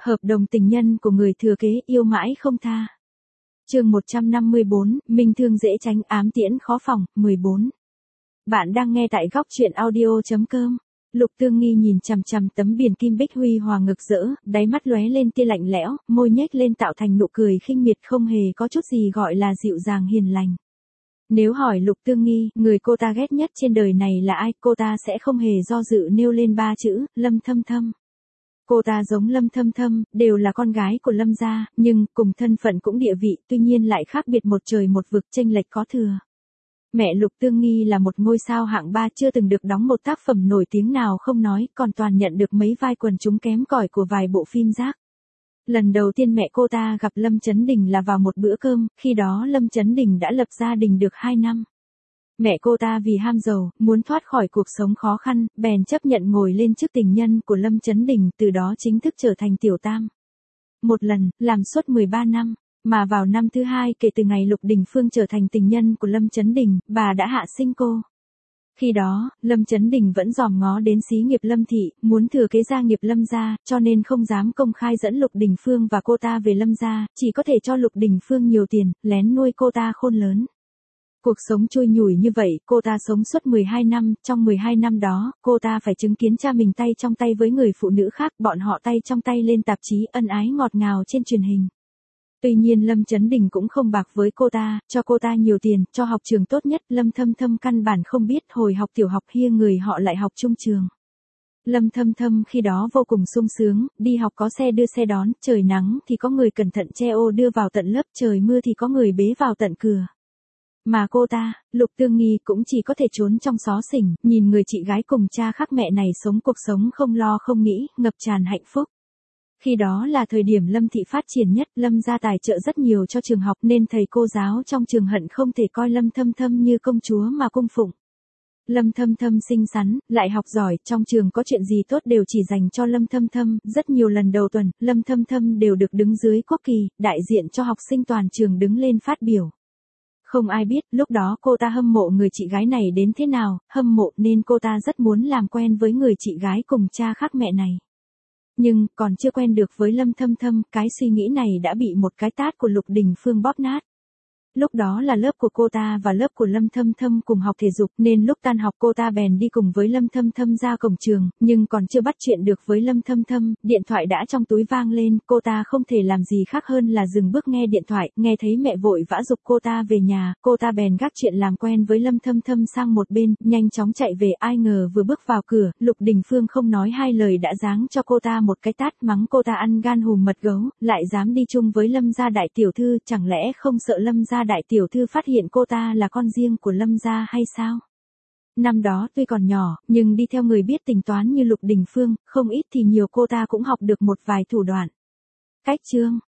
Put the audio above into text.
Hợp đồng tình nhân của người thừa kế yêu mãi không tha. Chương 154, Minh thương dễ tránh ám tiễn khó phòng, 14. Bạn đang nghe tại góc truyện audio.com. Lục Tương Nghi nhìn chằm chằm tấm biển kim bích huy hoàng ngực rỡ, đáy mắt lóe lên tia lạnh lẽo, môi nhếch lên tạo thành nụ cười khinh miệt không hề có chút gì gọi là dịu dàng hiền lành. Nếu hỏi Lục Tương Nghi, người cô ta ghét nhất trên đời này là ai, cô ta sẽ không hề do dự nêu lên 3 chữ, Lâm Thâm Thâm. Cô ta giống Lâm Thâm Thâm, đều là con gái của Lâm gia, nhưng cùng thân phận cũng địa vị, tuy nhiên lại khác biệt một trời một vực, chênh lệch có thừa. Mẹ Lục Tương Nghi là một ngôi sao hạng 3 chưa từng được đóng một tác phẩm nổi tiếng nào không nói, còn toàn nhận được mấy vai quần chúng kém cỏi của vài bộ phim rác. Lần đầu tiên mẹ cô ta gặp Lâm Chấn Đình là vào một bữa cơm, khi đó Lâm Chấn Đình đã lập gia đình được 2 năm. Mẹ cô ta vì ham giàu, muốn thoát khỏi cuộc sống khó khăn, bèn chấp nhận ngồi lên chức tình nhân của Lâm Chấn Đình, từ đó chính thức trở thành tiểu tam. Một lần, làm suốt 13 năm, mà vào năm thứ 2 kể từ ngày Lục Đình Phương trở thành tình nhân của Lâm Chấn Đình, bà đã hạ sinh cô. Khi đó, Lâm Chấn Đình vẫn dòm ngó đến xí nghiệp Lâm thị, muốn thừa kế gia nghiệp Lâm gia, cho nên không dám công khai dẫn Lục Đình Phương và cô ta về Lâm gia, chỉ có thể cho Lục Đình Phương nhiều tiền, lén nuôi cô ta khôn lớn. Cuộc sống trôi nhủi như vậy, cô ta sống suốt 12 năm, trong 12 năm đó, cô ta phải chứng kiến cha mình tay trong tay với người phụ nữ khác, bọn họ tay trong tay lên tạp chí ân ái ngọt ngào trên truyền hình. Tuy nhiên Lâm Chấn Đình cũng không bạc với cô ta, cho cô ta nhiều tiền, cho học trường tốt nhất, Lâm Thâm Thâm căn bản không biết hồi học tiểu học kia người họ lại học chung trường. Lâm Thâm Thâm khi đó vô cùng sung sướng, đi học có xe đưa xe đón, trời nắng thì có người cẩn thận che ô đưa vào tận lớp, trời mưa thì có người bế vào tận cửa. Mà cô ta, Lục Tương Nghi cũng chỉ có thể trốn trong xó xỉnh, nhìn người chị gái cùng cha khác mẹ này sống cuộc sống không lo không nghĩ, ngập tràn hạnh phúc. Khi đó là thời điểm Lâm thị phát triển nhất, Lâm gia tài trợ rất nhiều cho trường học nên thầy cô giáo trong trường hận không thể coi Lâm Thâm Thâm như công chúa mà cung phụng. Lâm Thâm Thâm xinh xắn, lại học giỏi, trong trường có chuyện gì tốt đều chỉ dành cho Lâm Thâm Thâm, rất nhiều lần đầu tuần, Lâm Thâm Thâm đều được đứng dưới quốc kỳ, đại diện cho học sinh toàn trường đứng lên phát biểu. Không ai biết, lúc đó cô ta hâm mộ người chị gái này đến thế nào, hâm mộ nên cô ta rất muốn làm quen với người chị gái cùng cha khác mẹ này. Nhưng, còn chưa quen được với Lâm Thâm Thâm, cái suy nghĩ này đã bị một cái tát của Lục Đình Phương bóp nát. Lúc đó là lớp của cô ta và lớp của Lâm Thâm Thâm cùng học thể dục nên lúc tan học cô ta bèn đi cùng với Lâm Thâm Thâm ra cổng trường, nhưng còn chưa bắt chuyện được với Lâm Thâm Thâm, điện thoại đã trong túi vang lên, cô ta không thể làm gì khác hơn là dừng bước nghe điện thoại, nghe thấy mẹ vội vã giục cô ta về nhà, cô ta bèn gác chuyện làm quen với Lâm Thâm Thâm sang một bên, nhanh chóng chạy về, ai ngờ vừa bước vào cửa, Lục Đình Phương không nói hai lời đã giáng cho cô ta một cái tát, mắng cô ta ăn gan hùm mật gấu, lại dám đi chung với Lâm gia đại tiểu thư, chẳng lẽ không sợ Lâm gia đại tiểu thư phát hiện cô ta là con riêng của Lâm gia hay sao? Năm đó tuy còn nhỏ, nhưng đi theo người biết tính toán như Lục Đình Phương, không ít thì nhiều cô ta cũng học được một vài thủ đoạn. Cách chương,